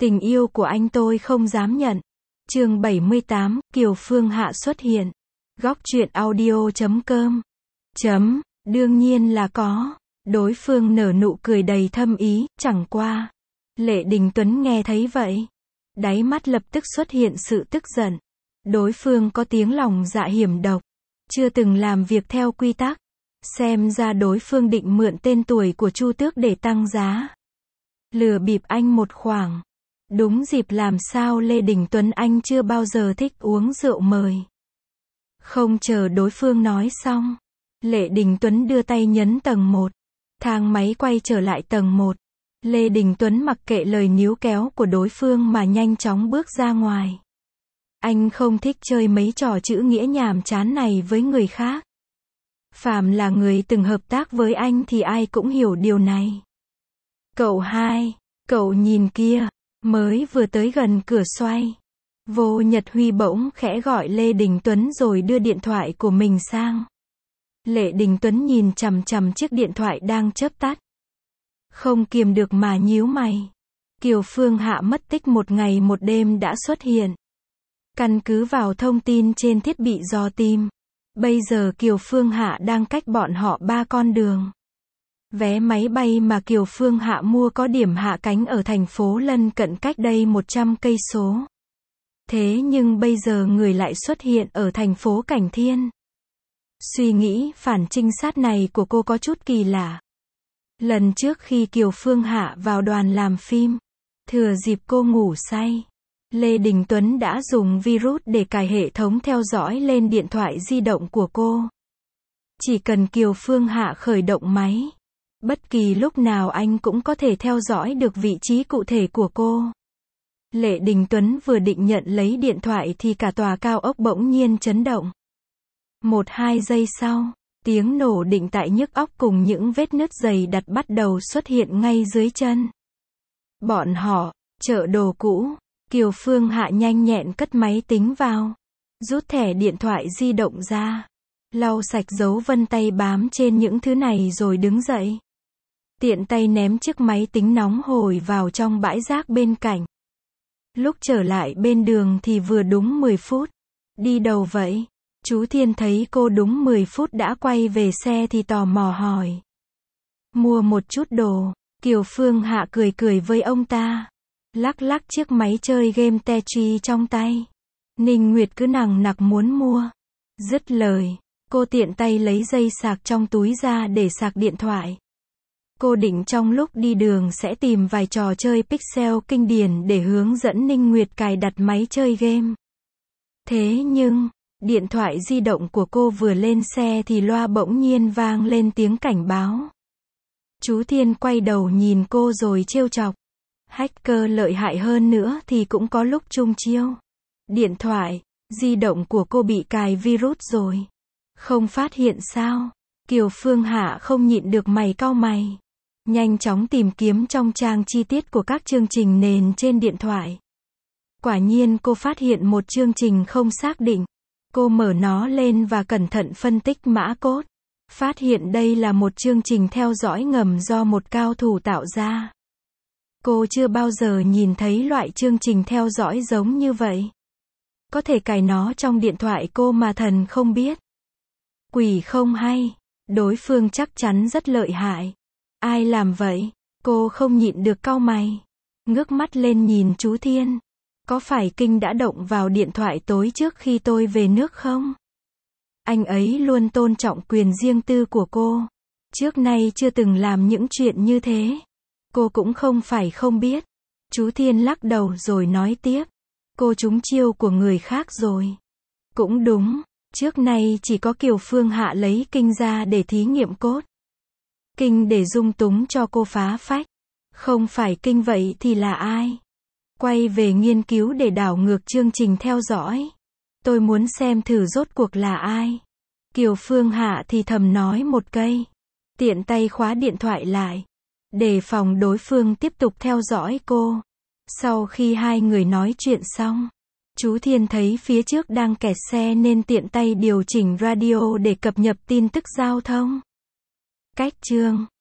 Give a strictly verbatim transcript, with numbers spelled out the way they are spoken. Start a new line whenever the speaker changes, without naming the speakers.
Tình yêu của anh tôi không dám nhận. Chương bảy mươi tám, Kiều Phương Hạ xuất hiện. Góc truyện audio chấm com. Chấm, đương nhiên là có. Đối phương nở nụ cười đầy thâm ý, chẳng qua. Lệ Đình Tuấn nghe thấy vậy. Đáy mắt lập tức xuất hiện sự tức giận. Đối phương có tiếng lòng dạ hiểm độc. Chưa từng làm việc theo quy tắc. Xem ra đối phương định mượn tên tuổi của Chu Tước để tăng giá. Lừa bịp anh một khoảng. Đúng dịp làm sao Lê Đình Tuấn anh chưa bao giờ thích uống rượu mời. Không chờ đối phương nói xong. Lệ Đình Tuấn đưa tay nhấn tầng một. Thang máy quay trở lại tầng một. Lê Đình Tuấn mặc kệ lời níu kéo của đối phương mà nhanh chóng bước ra ngoài. Anh không thích chơi mấy trò chữ nghĩa nhàm chán này với người khác. Phàm là người từng hợp tác với anh thì ai cũng hiểu điều này. Cậu hai, cậu nhìn kia, mới vừa tới gần cửa xoay. Vô Nhật Huy bỗng khẽ gọi Lê Đình Tuấn rồi đưa điện thoại của mình sang. Lệ Đình Tuấn nhìn chằm chằm chiếc điện thoại đang chớp tắt. Không kiềm được mà nhíu mày. Kiều Phương Hạ mất tích một ngày một đêm đã xuất hiện. Căn cứ vào thông tin trên thiết bị dò tìm. Bây giờ Kiều Phương Hạ đang cách bọn họ ba con đường. Vé máy bay mà Kiều Phương Hạ mua có điểm hạ cánh ở thành phố lân cận cách đây một trăm cây số. Thế nhưng bây giờ người lại xuất hiện ở thành phố Cảnh Thiên. Suy nghĩ phản trinh sát này của cô có chút kỳ lạ. Lần trước khi Kiều Phương Hạ vào đoàn làm phim, thừa dịp cô ngủ say, Lê Đình Tuấn đã dùng virus để cài hệ thống theo dõi lên điện thoại di động của cô. Chỉ cần Kiều Phương Hạ khởi động máy, bất kỳ lúc nào anh cũng có thể theo dõi được vị trí cụ thể của cô. Lệ Đình Tuấn vừa định nhận lấy điện thoại thì cả tòa cao ốc bỗng nhiên chấn động. Một hai giây sau, tiếng nổ định tại nhức óc cùng những vết nứt dày đặc bắt đầu xuất hiện ngay dưới chân. Bọn họ, chợ đồ cũ, Kiều Phương Hạ nhanh nhẹn cất máy tính vào, rút thẻ điện thoại di động ra, lau sạch dấu vân tay bám trên những thứ này rồi đứng dậy. Tiện tay ném chiếc máy tính nóng hổi vào trong bãi rác bên cạnh. Lúc trở lại bên đường thì vừa đúng mười phút. Đi đâu vậy? Chú Thiên thấy cô đúng mười phút đã quay về xe thì tò mò hỏi. Mua một chút đồ. Kiều Phương Hạ cười cười với ông ta. Lắc lắc chiếc máy chơi game Tetris trong tay. Ninh Nguyệt cứ nằng nặc muốn mua. Dứt lời, cô tiện tay lấy dây sạc trong túi ra để sạc điện thoại. Cô định trong lúc đi đường sẽ tìm vài trò chơi pixel kinh điển để hướng dẫn Ninh Nguyệt cài đặt máy chơi game. Thế nhưng, điện thoại di động của cô vừa lên xe thì loa bỗng nhiên vang lên tiếng cảnh báo. Chú Thiên quay đầu nhìn cô rồi trêu chọc. Hacker lợi hại hơn nữa thì cũng có lúc chung chiêu. Điện thoại di động của cô bị cài virus rồi. Không phát hiện sao? Kiều Phương Hạ không nhịn được mày cau mày. Nhanh chóng tìm kiếm trong trang chi tiết của các chương trình nền trên điện thoại. Quả nhiên cô phát hiện một chương trình không xác định. Cô mở nó lên và cẩn thận phân tích mã code. Phát hiện đây là một chương trình theo dõi ngầm do một cao thủ tạo ra. Cô chưa bao giờ nhìn thấy loại chương trình theo dõi giống như vậy. Có thể cài nó trong điện thoại cô mà thần không biết. Quỷ không hay. Đối phương chắc chắn rất lợi hại. Ai làm vậy? Cô không nhịn được cau mày. Ngước mắt lên nhìn chú Thiên. Có phải Kinh đã động vào điện thoại tối trước khi tôi về nước không? Anh ấy luôn tôn trọng quyền riêng tư của cô. Trước nay chưa từng làm những chuyện như thế. Cô cũng không phải không biết. Chú Thiên lắc đầu rồi nói tiếp. Cô trúng chiêu của người khác rồi. Cũng đúng. Trước nay chỉ có Kiều Phương Hạ lấy Kinh ra để thí nghiệm code. Kinh để dung túng cho cô phá phách. Không phải Kinh vậy thì là ai? Quay về nghiên cứu để đảo ngược chương trình theo dõi. Tôi muốn xem thử rốt cuộc là ai. Kiều Phương Hạ thì thầm nói một cây. Tiện tay khóa điện thoại lại. Đề phòng đối phương tiếp tục theo dõi cô. Sau khi hai người nói chuyện xong, chú Thiên thấy phía trước đang kẹt xe nên tiện tay điều chỉnh radio để cập nhật tin tức giao thông. Cách chương